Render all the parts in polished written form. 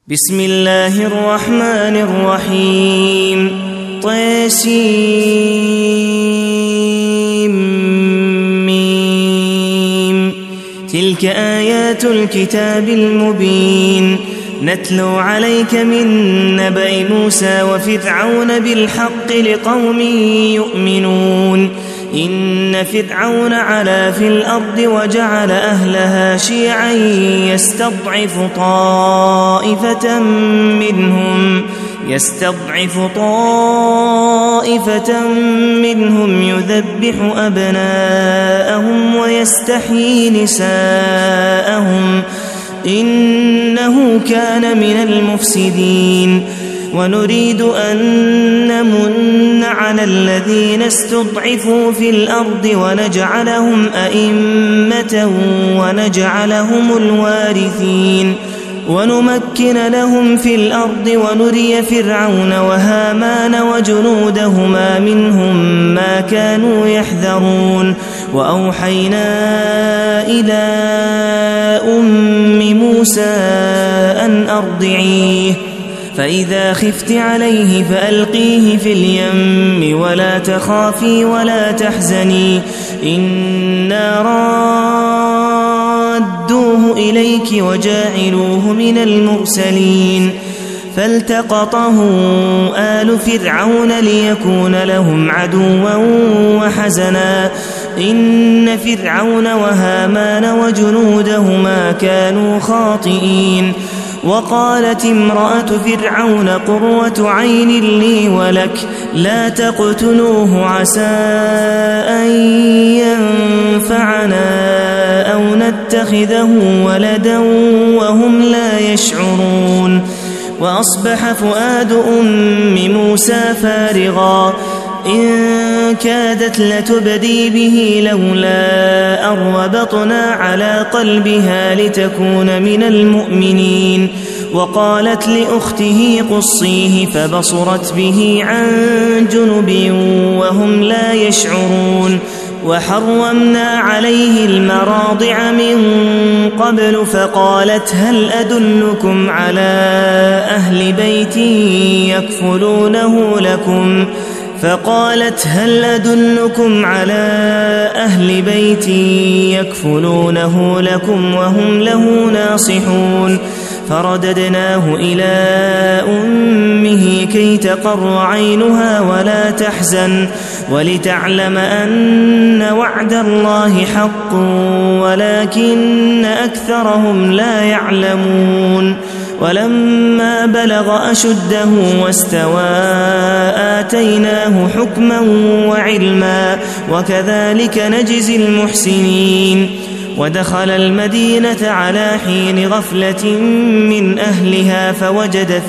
بسم الله الرحمن الرحيم طسيم تلك آيات الكتاب المبين نتلو عليك من نبأ موسى وفرعون بالحق لقوم يؤمنون إن فرعون علا في الأرض وجعل أهلها شيعا يستضعف طائفة منهم يذبح أبناءهم ويستحيي نساءهم إنه كان من المفسدين ونريد أن نمن على الذين استضعفوا في الأرض ونجعلهم أئمة ونجعلهم الوارثين ونمكن لهم في الأرض ونري فرعون وهامان وجنودهما منهم ما كانوا يحذرون وأوحينا إلى أم موسى أن أرضعيه فإذا خفت عليه فألقيه في اليم ولا تخافي ولا تحزني إنا رادوه إليك وجاعلوه من المرسلين فالتقطه آل فرعون ليكون لهم عدوا وحزنا إن فرعون وهامان وجنودهما كانوا خاطئين وقالت امرأة فرعون قرة عين لي ولك لا تقتلوه عسى أن ينفعنا أو نتخذه ولدا وهم لا يشعرون وأصبح فؤاد أم موسى فارغا إن كادت لتبدي به لولا أن ربطنا على قلبها لتكون من المؤمنين وقالت لأخته قصيه فبصرت به عن جنب وهم لا يشعرون وحرمنا عليه المراضع من قبل فقالت هل أدلكم على أهل بيت يكفلونه لكم وهم له ناصحون فرددناه إلى أمه كي تقر عينها ولا تحزن ولتعلم أن وعد الله حق ولكن أكثرهم لا يعلمون ولما بلغ أشده واستوى آتيناه حكما وعلما وكذلك نجزي المحسنين ودخل المدينة على حين غفلة من أهلها فوجد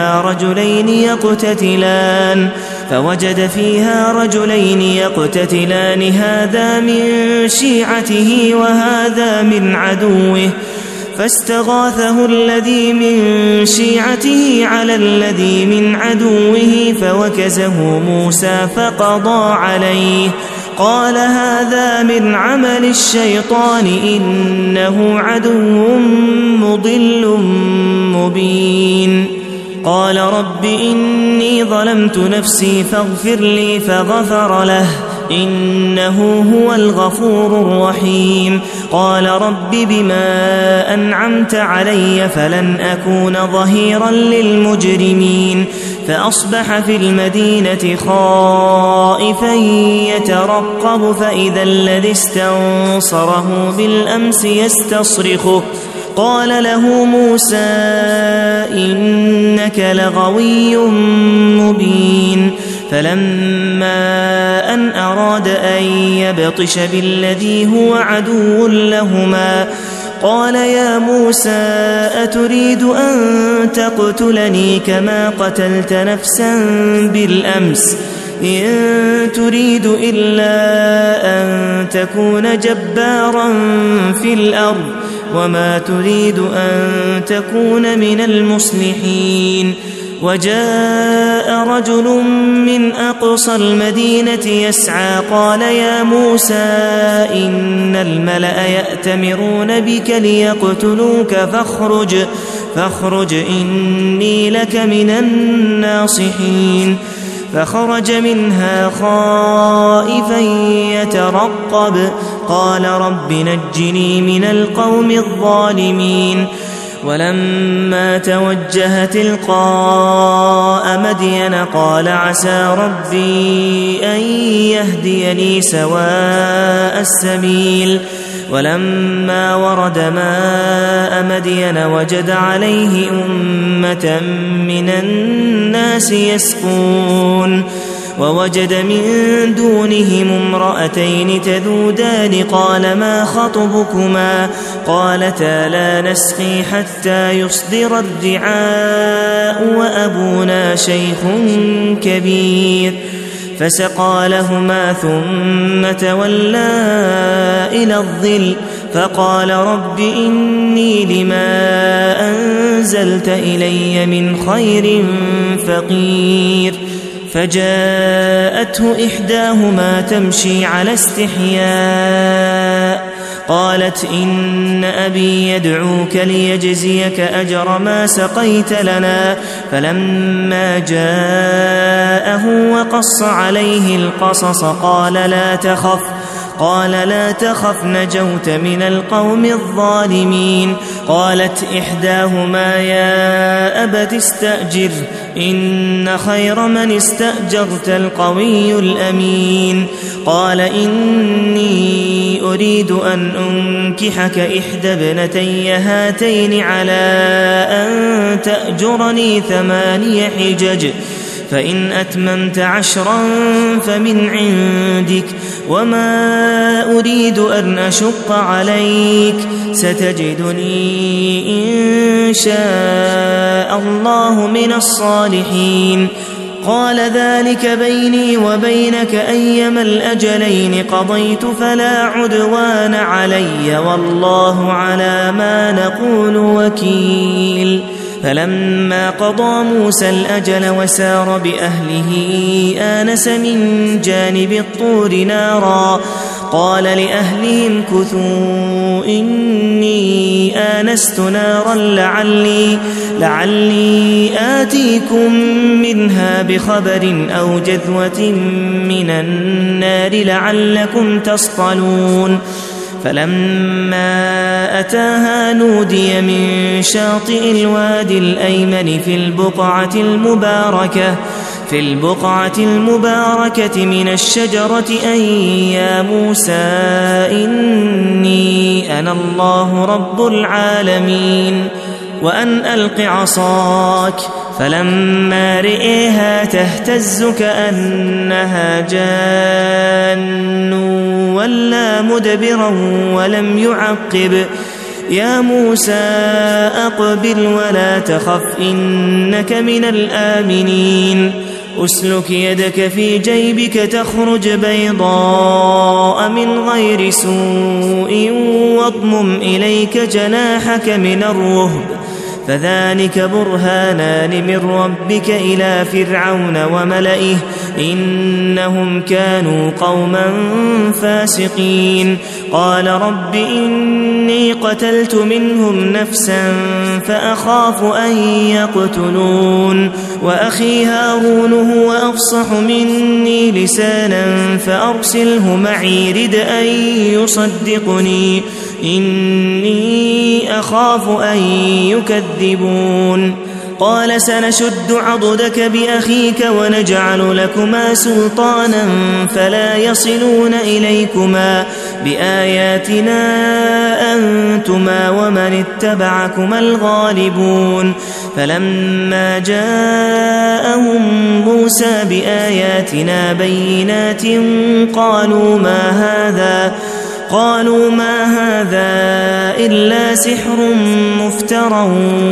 فيها رجلين يقتتلان هذا من شيعته وهذا من عدوه فاستغاثه الذي من شيعته على الذي من عدوه فوكزه موسى فقضى عليه قال هذا من عمل الشيطان إنه عدو مضل مبين قال رب إني ظلمت نفسي فاغفر لي فغفر له إنه هو الغفور الرحيم قال رب بما أنعمت علي فلن أكون ظهيرا للمجرمين فأصبح في المدينة خائفا يترقب فإذا الذي استنصره بالأمس يستصرخه قال له موسى إنك لغوي مبين فلما أن أراد أن يبطش بالذي هو عدو لهما قال يا موسى أتريد أن تقتلني كما قتلت نفسا بالأمس إن تريد إلا أن تكون جبارا في الأرض وما تريد أن تكون من المصلحين وجاء رجل من أقصى المدينة يسعى قال يا موسى إن الملأ يأتمرون بك ليقتلوك فاخرج إني لك من الناصحين. فخرج منها خائفا يترقب قال رب نجني من القوم الظالمين. ولما توجه تلقاء مدين قال عسى ربي أن يهديني سواء السبيل. ولما ورد ماء مدين وجد عليه أمة من الناس يسقون ووجد من دونهم امرأتين تذودان قال ما خطبكما قالتا لا نسقي حتى يصدر الرعاء وأبونا شيخ كبير. فسقى لهما ثم تولى إلى الظل فقال رب إني لما أنزلت إلي من خير فقير. فجاءته إحداهما تمشي على استحياء قالت إن أبي يدعوك ليجزيك أجر ما سقيت لنا. فلما جاءه وقص عليه القصص قال لا تخف نجوت من القوم الظالمين. قالت إحداهما يا أبت استأجر إن خير من استأجرت القوي الأمين. قال إني أريد أن أنكحك إحدى ابنتي هاتين على أن تأجرني 8 حجج فإن أتممت 10 فمن عندك وما أريد أن أشق عليك ستجدني إن شاء الله من الصالحين. قال ذلك بيني وبينك أيما الأجلين قضيت فلا عدوان علي والله على ما نقول وكيل. فلما قضى موسى الأجل وسار بأهله آنس من جانب الطور نارا قال لأهلهم كثوا إني آنست نارا لعلي آتيكم منها بخبر أو جذوة من النار لعلكم تصطلون. فلما أتاها نودي من شاطئ الوادي الأيمن في البقعة المباركة من الشجرة أن يا موسى إني أنا الله رب العالمين وأن ألق عصاك. فلما رئيها تهتز كأنها جان ولا مدبرا ولم يعقب. يا موسى أقبل ولا تخف إنك من الآمنين. أسلك يدك في جيبك تخرج بيضاء من غير سوء واضمم إليك جناحك من الرهب فذلك برهانان من ربك إلى فرعون وملئه إنهم كانوا قوما فاسقين. قال رب إني قتلت منهم نفسا فأخاف أن يقتلون وأخي هارون هو أفصح مني لسانا فأرسله معي رد أن يصدقني إني أخاف أن يكذبون. قال سنشد عضدك بأخيك ونجعل لكما سلطانا فلا يصلون إليكما بآياتنا أنتما ومن اتبعكما الغالبون. فلما جاءهم موسى بآياتنا بينات قالوا ما هذا إلا سحر مفترى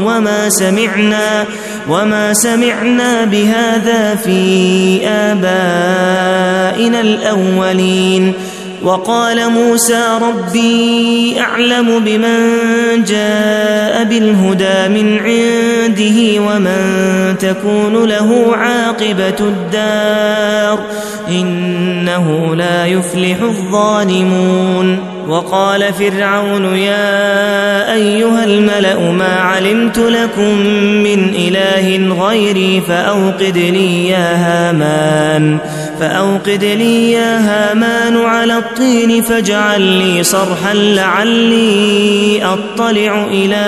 وما سمعنا بهذا في آبائنا الأولين. وقال موسى ربي أعلم بمن جاء بالهدى من عنده ومن تكون له عاقبة الدار إنه لا يفلح الظالمون. وقال فرعون يا أيها الملأ ما علمت لكم من إله غيري فأوقد لي يا هامان على الطين فاجعل لي صرحا لعلي أطلع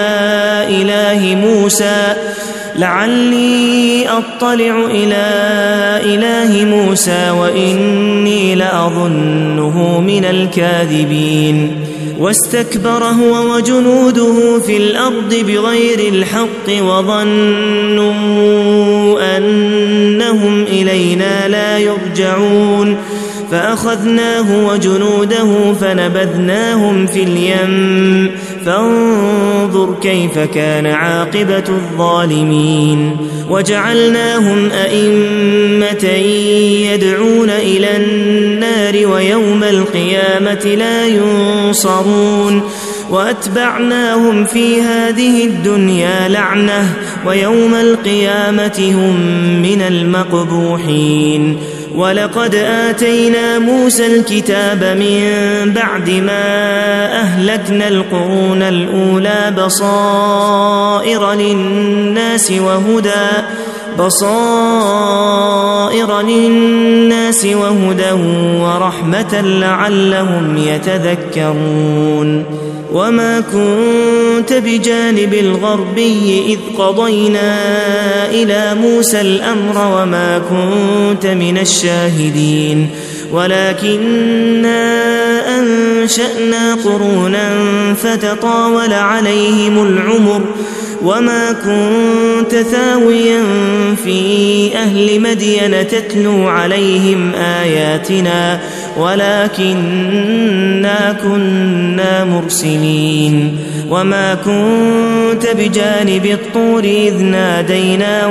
إلى إله موسى وإني لأظنه من الكاذبين واستكبر هو وجنوده في الأرض بغير الحق وظنوا أنهم إلينا لا يرجعون فأخذناه وجنوده فنبذناهم في اليم فانظر كيف كان عاقبة الظالمين وجعلناهم أئمة يدعون إلى النار ويوم القيامة لا ينصرون وأتبعناهم في هذه الدنيا لعنة ويوم القيامة هم من المقبوحين ولقد آتينا موسى الكتاب من بعد ما أهلكنا القرون الأولى بصائر للناس وهدى ورحمة لعلهم يتذكرون وما كنت بجانب الغربي إذ قضينا إلى موسى الأمر وما كنت من الشاهدين ولكننا أنشأنا قرونا فتطاول عليهم العمر وما كنت ثاويا في أهل مدين تتلو عليهم آياتنا ولكننا كنا مرسلين وما كنت بجانب الطور إذ نادينا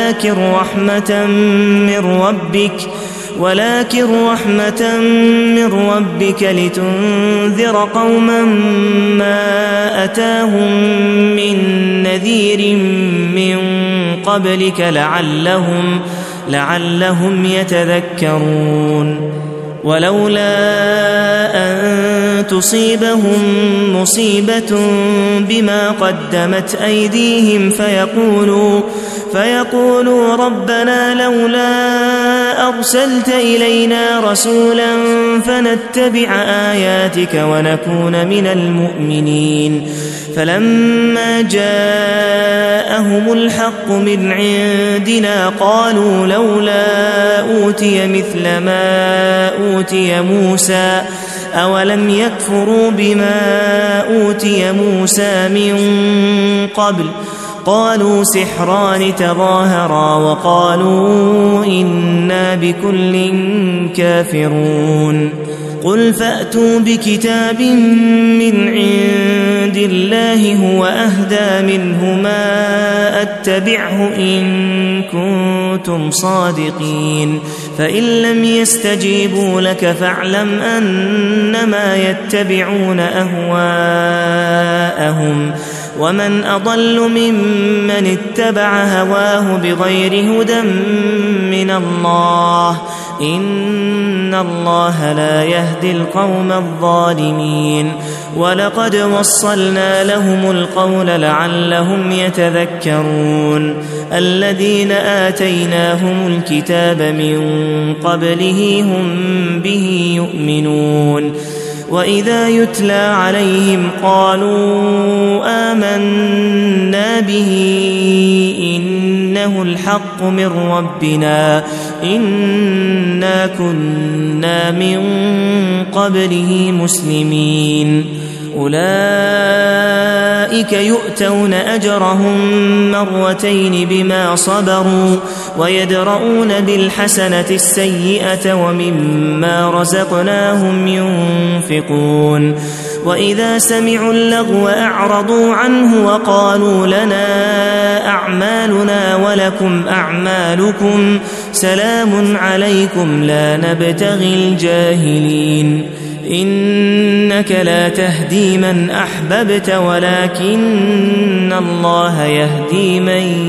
ولكن رحمة من ربك لتنذر قوما ما أتاهم من نذير من قبلك لعلهم يتذكرون ولولا أن تصيبهم مصيبة بما قدمت أيديهم فيقولوا ربنا لولا أرسلت إلينا رسولا فنتبع آياتك ونكون من المؤمنين فلما جاءهم الحق من عندنا قالوا لولا أوتي مثل ما أوتي موسى أولم يكفروا بما أوتي موسى من قبل قالوا سحران تظاهرا وقالوا إنا بكل كافرون قل فأتوا بكتاب من عند الله هو أهدى منه ما أتبعه إن كنتم صادقين فإن لم يستجيبوا لك فاعلم أنما يتبعون أهواءهم ومن أضل ممن اتبع هواه بغير هدى من الله إن الله لا يهدي القوم الظالمين ولقد وصلنا لهم القول لعلهم يتذكرون الذين آتيناهم الكتاب من قبله هم به يؤمنون وإذا يتلى عليهم قالوا آمنا به إنه الحق من ربنا إنا كنا من قبله مسلمين أولئك يؤتون أجرهم مرتين بما صبروا ويدرؤون بالحسنة السيئة ومما رزقناهم ينفقون وإذا سمعوا اللغو أعرضوا عنه وقالوا لنا أعمالنا ولكم أعمالكم سلام عليكم لا نبتغي الجاهلين إنك لا تهدي من أحببت ولكن الله يهدي من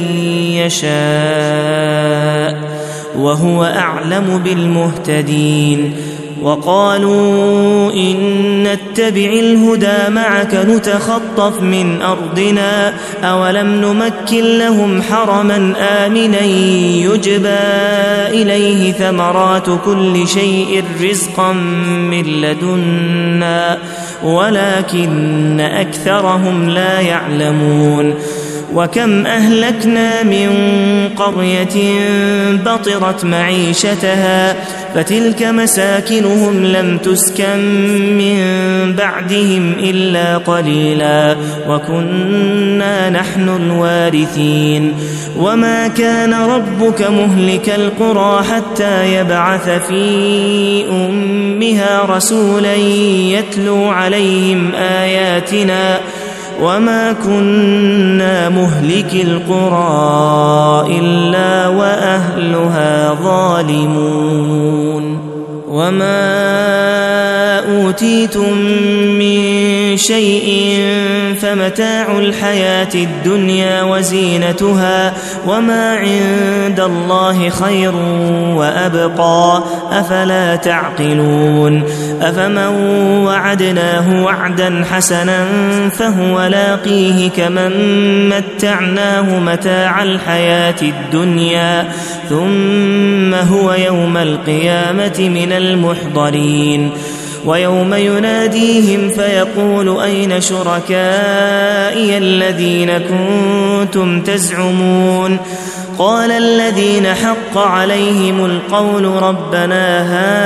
يشاء وهو أعلم بالمهتدين وقالوا إن نتبع الهدى معك نتخطف من أرضنا أولم نمكن لهم حرما آمنا يجبى إليه ثمرات كل شيء رزقا من لدنا ولكن أكثرهم لا يعلمون وكم أهلكنا من قرية بطرت معيشتها فتلك مساكنهم لم تسكن من بعدهم إلا قليلا وكنا نحن الوارثين وما كان ربك مهلك القرى حتى يبعث في أمها رسولا يتلو عليهم آياتنا وما كنا مهلك القرى إلا وأهلها ظالمون وما أوتيتم من شيء فمتاع الحياة الدنيا وزينتها وما عند الله خير وأبقى أفلا تعقلون أفمن وعدناه وعدا حسنا فهو لاقيه كمن متعناه متاع الحياة الدنيا ثم هو يوم القيامة من المحضرين ويوم يناديهم فيقول أين شركائي الذين كنتم تزعمون قال الذين حق عليهم القول ربنا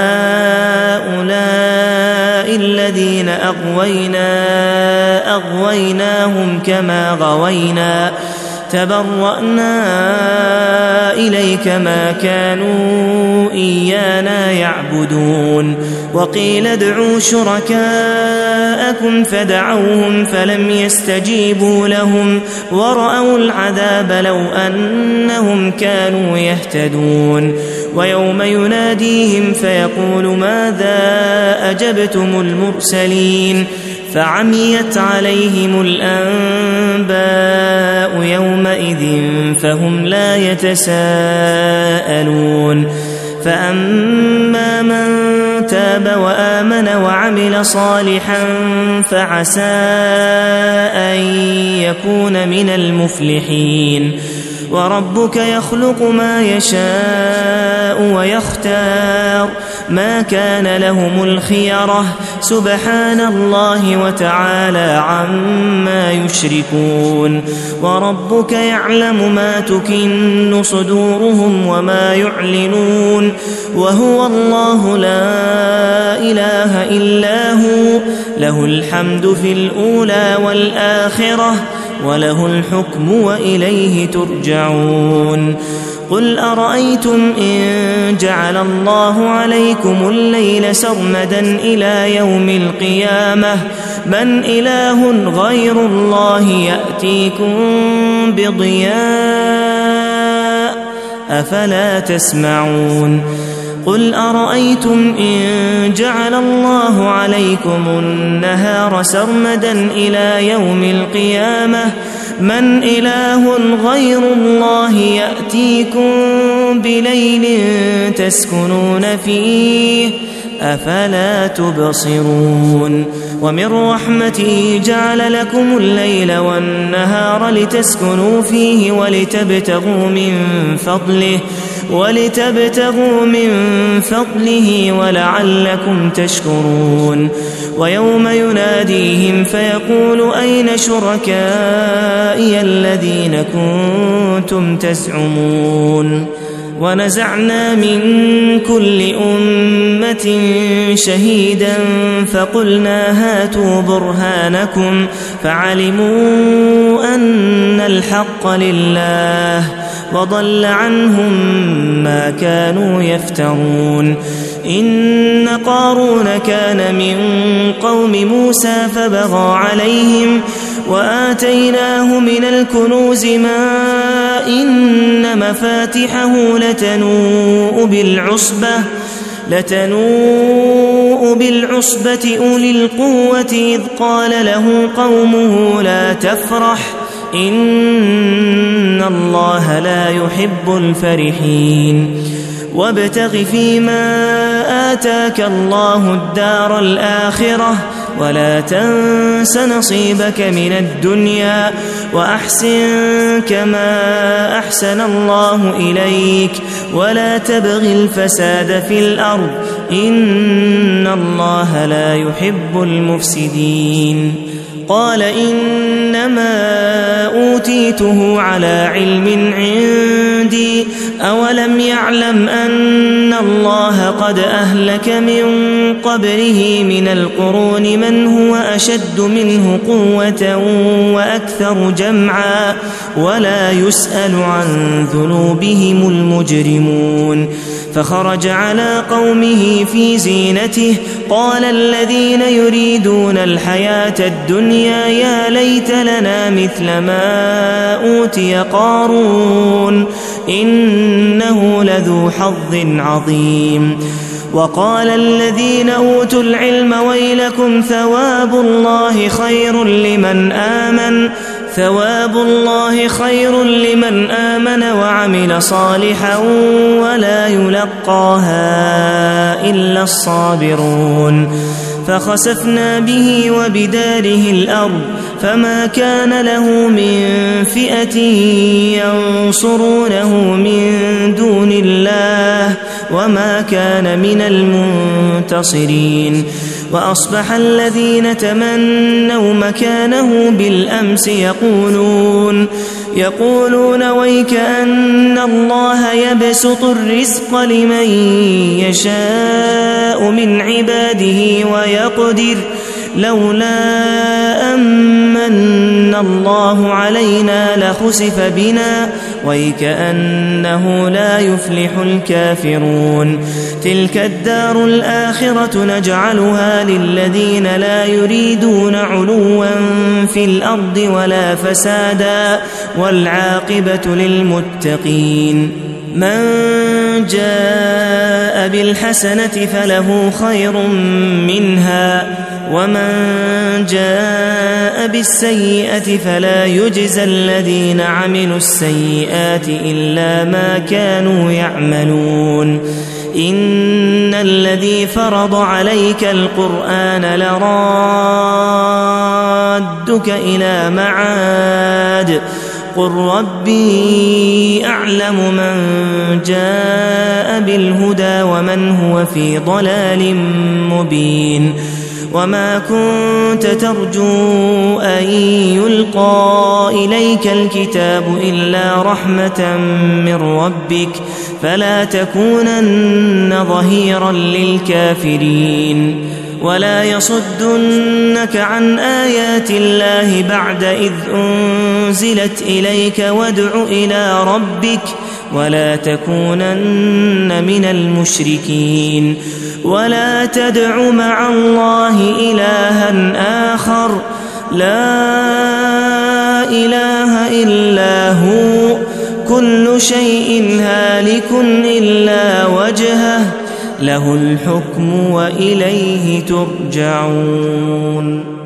هؤلاء الذين أغويناهم كما غوينا تبرأنا إليك ما كانوا إيانا يعبدون وقيل ادعوا شركاءكم فدعوهم فلم يستجيبوا لهم ورأوا العذاب لو أنهم كانوا يهتدون ويوم يناديهم فيقول ماذا أجبتم المرسلين فعميت عليهم الأنباء يومئذ فهم لا يتساءلون فأما من تاب وآمن وعمل صالحا فعسى أن يكون من المفلحين وربك يخلق ما يشاء ويختار ما كان لهم الخيرة سبحان الله وتعالى عما يشركون وربك يعلم ما تكن صدورهم وما يعلنون وهو الله لا إله إلا هو له الحمد في الأولى والآخرة وله الحكم وإليه ترجعون قل أرأيتم إن جعل الله عليكم الليل سرمدا إلى يوم القيامة من إله غير الله يأتيكم بضياء أفلا تسمعون قل أرأيتم إن جعل الله عليكم النهار سرمدا إلى يوم القيامة من إله غير الله يأتيكم بليل تسكنون فيه أفلا تبصرون ومن رحمته جعل لكم الليل والنهار لتسكنوا فيه ولتبتغوا من فضله ولعلكم تشكرون ويوم يناديهم فيقول أين شركائي الذين كنتم تزعمون ونزعنا من كل أمة شهيدا فقلنا هاتوا برهانكم فعلموا أن الحق لله وضل عنهم ما كانوا يفترون إن قارون كان من قوم موسى فبغى عليهم وآتيناه من الكنوز ما إن مفاتحه لتنوء بالعصبة أولي القوة إذ قال له قومه لا تفرح إن الله لا يحب الفرحين وابتغ فيما آتاك الله الدار الآخرة ولا تنس نصيبك من الدنيا وأحسن كما أحسن الله إليك ولا تبغ الفساد في الأرض إن الله لا يحب المفسدين. قال إنما أوتيته على علم عندي أولم يعلم أن الله قد أهلك من قبله من القرون من هو أشد منه قوة وأكثر جمعا ولا يسأل عن ذنوبهم المجرمون. فخرج على قومه في زينته قال الذين يريدون الحياة الدنيا يا ليت لنا مثل ما أوتي قارون إنه لذو حظ عظيم. وقال الذين أوتوا العلم ويلكم ثواب الله خير لمن آمن وعمل صالحا ولا يلقاها إلا الصابرون. فخسفنا به وبداره الأرض فما كان له من فئة ينصرونه من دون الله وما كان من المنتصرين. وأصبح الذين تمنوا مكانه بالأمس يقولون ويك أن الله يبسط الرزق لمن يشاء من عباده ويقدر لولا أمن الله علينا لخسف بنا ويكأنه لا يفلح الكافرون. تلك الدار الآخرة نجعلها للذين لا يريدون علوا في الأرض ولا فسادا والعاقبة للمتقين. من جاء بالحسنة فله خير منها ومن جاء بالسيئة فلا يجزى الذين عملوا السيئات إلا ما كانوا يعملون. إن الذي فرض عليك القرآن لرادك إلى معاد قل ربي أعلم من جاء بالهدى ومن هو في ضلال مبين. وما كنت ترجو أن يلقى إليك الكتاب إلا رحمة من ربك فلا تكونن ظهيرا للكافرين. ولا يصدنك عن آيات الله بعد إذ أنزلت إليك وادع إلى ربك ولا تكونن من المشركين. ولا تدع مع الله إلها آخر لا إله إلا هو كل شيء هالك إلا وجهه له الحكم وإليه ترجعون.